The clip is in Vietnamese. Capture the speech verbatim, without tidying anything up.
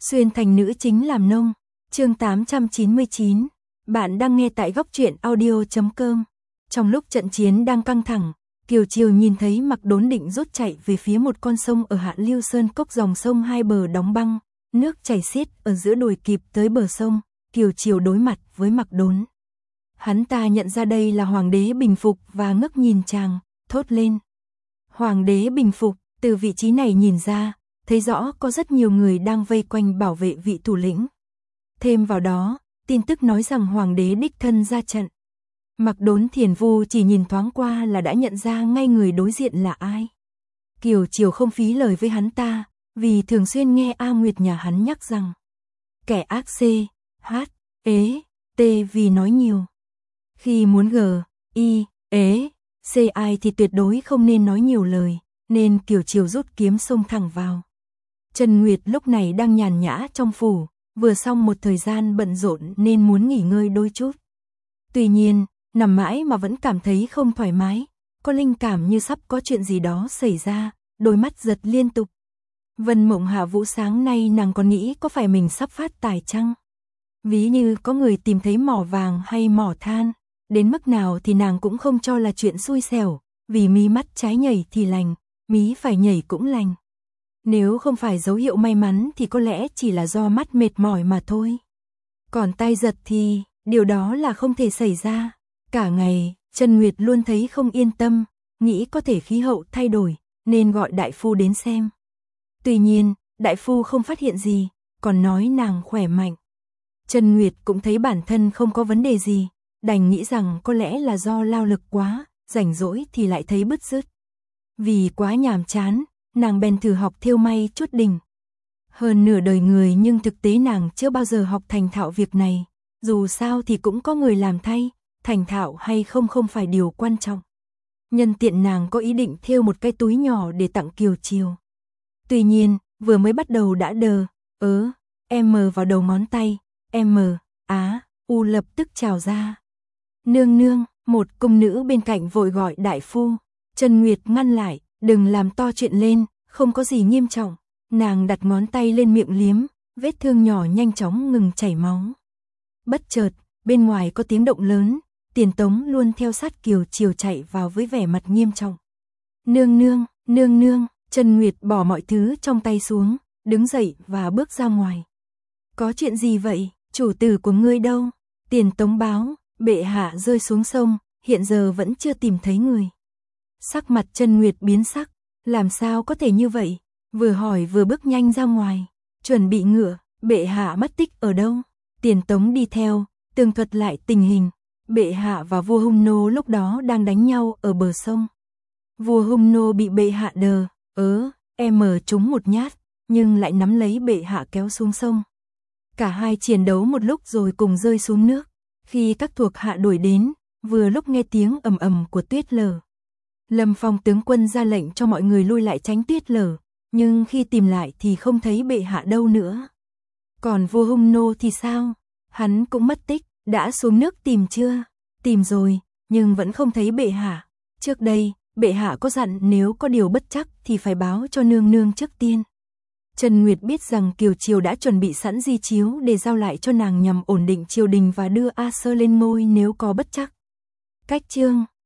Xuyên thành nữ chính làm nông. Chương tám trăm chín mươi chín. Bạn đang nghe tại góc truyện audio chấm com. Trong lúc trận chiến đang căng thẳng, Kiều Chiều nhìn thấy Mặc Đốn định rút chạy về phía một con sông ở Hạ Lưu Sơn Cốc, dòng sông hai bờ đóng băng, nước chảy xiết ở giữa đồi. Kịp tới bờ sông, Kiều Chiều đối mặt với Mặc Đốn. Hắn ta nhận ra đây là Hoàng đế Bình Phục và ngước nhìn chàng, thốt lên. Hoàng đế Bình Phục. Từ vị trí này nhìn ra, thấy rõ có rất nhiều người đang vây quanh bảo vệ vị thủ lĩnh. Thêm vào đó, tin tức nói rằng Hoàng đế đích thân ra trận. Mặc Đốn Thiền Vu chỉ nhìn thoáng qua là đã nhận ra ngay người đối diện là ai. Kiều Chiều không phí lời với hắn ta, vì thường xuyên nghe A Nguyệt nhà hắn nhắc rằng kẻ ác C, H, ế, T vì nói nhiều. Khi muốn G, I, ế, C ai thì tuyệt đối không nên nói nhiều lời, nên Kiều Chiều rút kiếm xông thẳng vào. Trần Nguyệt lúc này đang nhàn nhã trong phủ, vừa xong một thời gian bận rộn nên muốn nghỉ ngơi đôi chút. Tuy nhiên, nằm mãi mà vẫn cảm thấy không thoải mái, có linh cảm như sắp có chuyện gì đó xảy ra, đôi mắt giật liên tục. Vân Mộng Hạ Vũ sáng nay nàng còn nghĩ có phải mình sắp phát tài chăng? Ví như có người tìm thấy mỏ vàng hay mỏ than, đến mức nào thì nàng cũng không cho là chuyện xui xẻo, vì mí mắt trái nhảy thì lành, mí phải nhảy cũng lành. Nếu không phải dấu hiệu may mắn thì có lẽ chỉ là do mắt mệt mỏi mà thôi. Còn tai giật thì, điều đó là không thể xảy ra. Cả ngày, Trần Nguyệt luôn thấy không yên tâm, nghĩ có thể khí hậu thay đổi, nên gọi đại phu đến xem. Tuy nhiên, đại phu không phát hiện gì, còn nói nàng khỏe mạnh. Trần Nguyệt cũng thấy bản thân không có vấn đề gì, đành nghĩ rằng có lẽ là do lao lực quá, rảnh rỗi thì lại thấy bứt rứt. Vì quá nhàm chán, nàng bèn thử học thêu may chút đỉnh. Hơn nửa đời người nhưng thực tế nàng chưa bao giờ học thành thạo việc này, dù sao thì cũng có người làm thay, thành thạo hay không không phải điều quan trọng. Nhân tiện nàng có ý định thêu một cái túi nhỏ để tặng Kiều Chiều. Tuy nhiên, vừa mới bắt đầu đã đờ, ớ, M vào đầu ngón tay, M, Á, U lập tức trào ra. Nương nương, một cung nữ bên cạnh vội gọi đại phu. Trần Nguyệt ngăn lại, đừng làm to chuyện lên, không có gì nghiêm trọng. Nàng đặt ngón tay lên miệng liếm, vết thương nhỏ nhanh chóng ngừng chảy máu. Bất chợt, bên ngoài có tiếng động lớn, Tiền Tống luôn theo sát Kiều Chiều chạy vào với vẻ mặt nghiêm trọng. Nương nương, nương nương, Trần Nguyệt bỏ mọi thứ trong tay xuống, đứng dậy và bước ra ngoài. Có chuyện gì vậy, chủ tử của ngươi đâu? Tiền Tống báo, bệ hạ rơi xuống sông, hiện giờ vẫn chưa tìm thấy người. Sắc mặt Trần Nguyệt biến sắc, làm sao có thể như vậy? Vừa hỏi vừa bước nhanh ra ngoài, chuẩn bị ngựa, bệ hạ mất tích ở đâu? Tiền Tống đi theo, tường thuật lại tình hình. Bệ hạ và vua Hung Nô lúc đó đang đánh nhau ở bờ sông. Vua Hung Nô bị bệ hạ đờ, ớ, em trúng một nhát, nhưng lại nắm lấy bệ hạ kéo xuống sông. Cả hai chiến đấu một lúc rồi cùng rơi xuống nước. Khi các thuộc hạ đuổi đến, vừa lúc nghe tiếng ầm ầm của tuyết lở. Lâm Phong tướng quân ra lệnh cho mọi người lui lại tránh tuyết lở, nhưng khi tìm lại thì không thấy bệ hạ đâu nữa. Còn vua Hung Nô thì sao? Hắn cũng mất tích, đã xuống nước tìm chưa? Tìm rồi, nhưng vẫn không thấy bệ hạ. Trước đây, bệ hạ có dặn nếu có điều bất trắc thì phải báo cho nương nương trước tiên. Trần Nguyệt biết rằng Kiều Chiều đã chuẩn bị sẵn di chiếu để giao lại cho nàng nhằm ổn định triều đình và đưa A Sơ lên ngôi nếu có bất trắc. Cách chương